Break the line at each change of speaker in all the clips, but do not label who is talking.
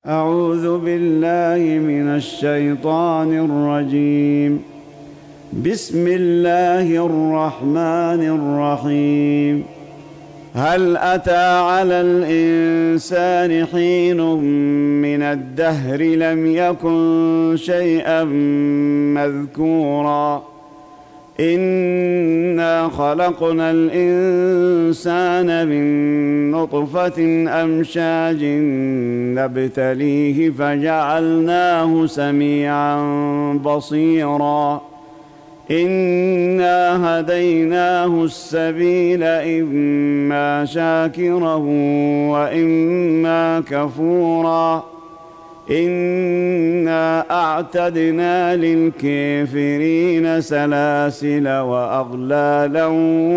أعوذ بالله من الشيطان الرجيم. بسم الله الرحمن الرحيم. هل أتى على الإنسان حين من الدهر لم يكن شيئا مذكورا إنا خلقنا الإنسان من نطفة أمشاج نبتليه فجعلناه سميعا بصيرا إنا هديناه السبيل إما شاكرا وإما كفورا إنا أعتدنا للكافرين سلاسل وأغلالا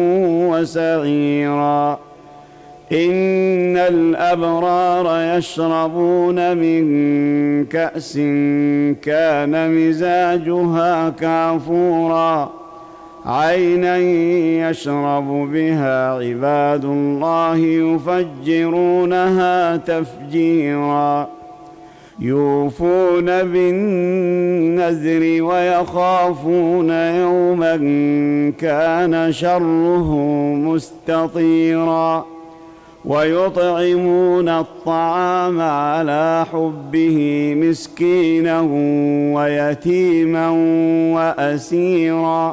وسعيرا إن الأبرار يشربون من كأس كان مزاجها كافورا عينا يشرب بها عباد الله يفجرونها تفجيرا يوفون بالنذر ويخافون يوما كان شره مستطيرا ويطعمون الطعام على حبه مسكينا ويتيما وأسيرا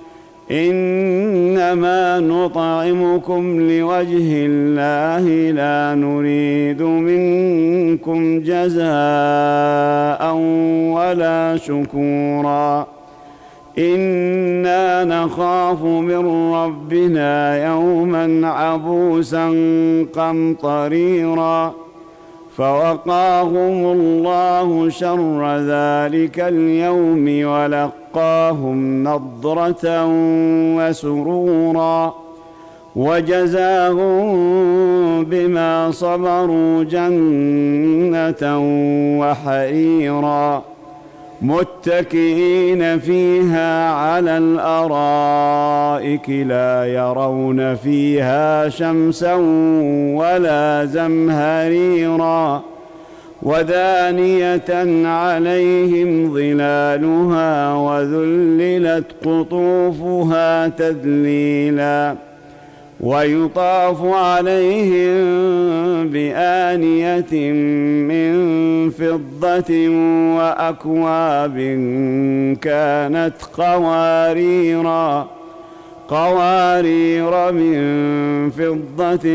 إنما نطعمكم لوجه الله لا نريد منكم جزاء ولا شكورا إنا نخاف من ربنا يوما عبوسا قمطريرا فوقاهم الله شر ذلك اليوم ولقاهم نضرة وسرورا وجزاهم بما صبروا جنة وحريرا متكئين فيها على الأرائك لا يرون فيها شمسا ولا زمهريرا ودانية عليهم ظلالها وذللت قطوفها تذليلا ويطاف عليهم بآنية من فضة وأكواب كانت قوارير من فضة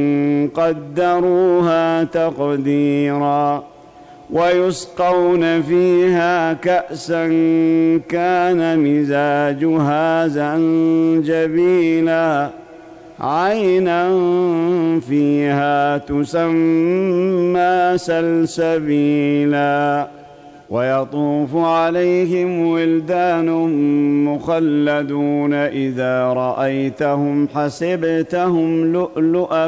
قدروها تقديرا ويسقون فيها كأسا كان مزاجها زنجبيلا عينا فيها تسمى سلسبيلا ويطوف عليهم ولدان مخلدون إذا رأيتهم حسبتهم لؤلؤا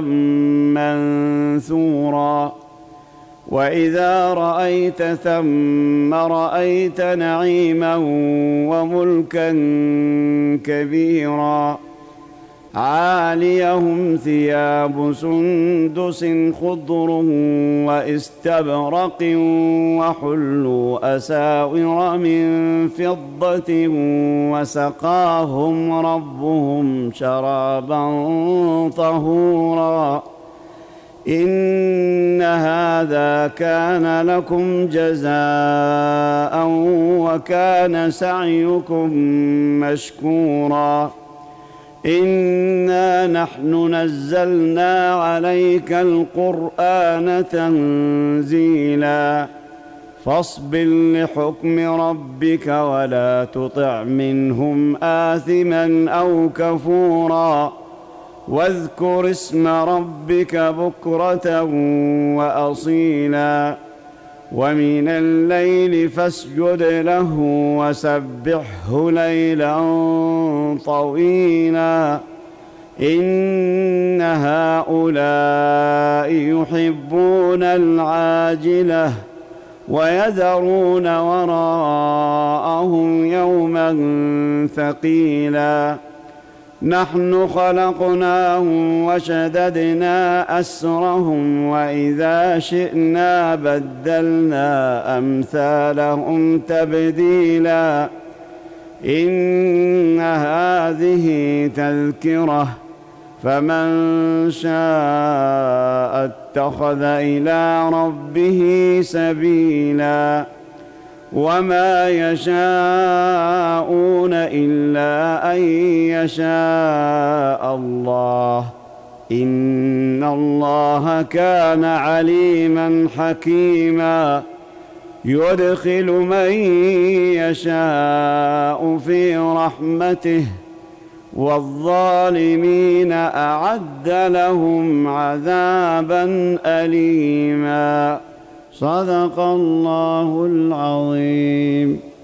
منثورا وإذا رأيت ثم رأيت نعيما وملكا كبيرا عاليهم ثياب سندس خضر واستبرق وحلوا أساور من فضة وسقاهم ربهم شرابا طهورا إن هذا كان لكم جزاء وكان سعيكم مشكورا إنا نحن نزلنا عليك القرآن تنزيلا فاصبر لحكم ربك ولا تطع منهم آثما أو كفورا واذكر اسم ربك بكرة وأصيلا ومن الليل فاسجد له وسبحه ليلا طويلا إن هؤلاء يحبون العاجلة ويذرون وراءهم يوما ثقيلا نحن خلقناهم وشددنا أسرهم وإذا شئنا بدلنا أمثالهم تبديلا إن هذه تذكرة فمن شاء اتخذ إلى ربه سبيلا وما يشاءون إلا أن يشاء الله إن الله كان عليما حكيما يدخل من يشاء في رحمته والظالمين أعد لهم عذابا أليما صدق الله العظيم.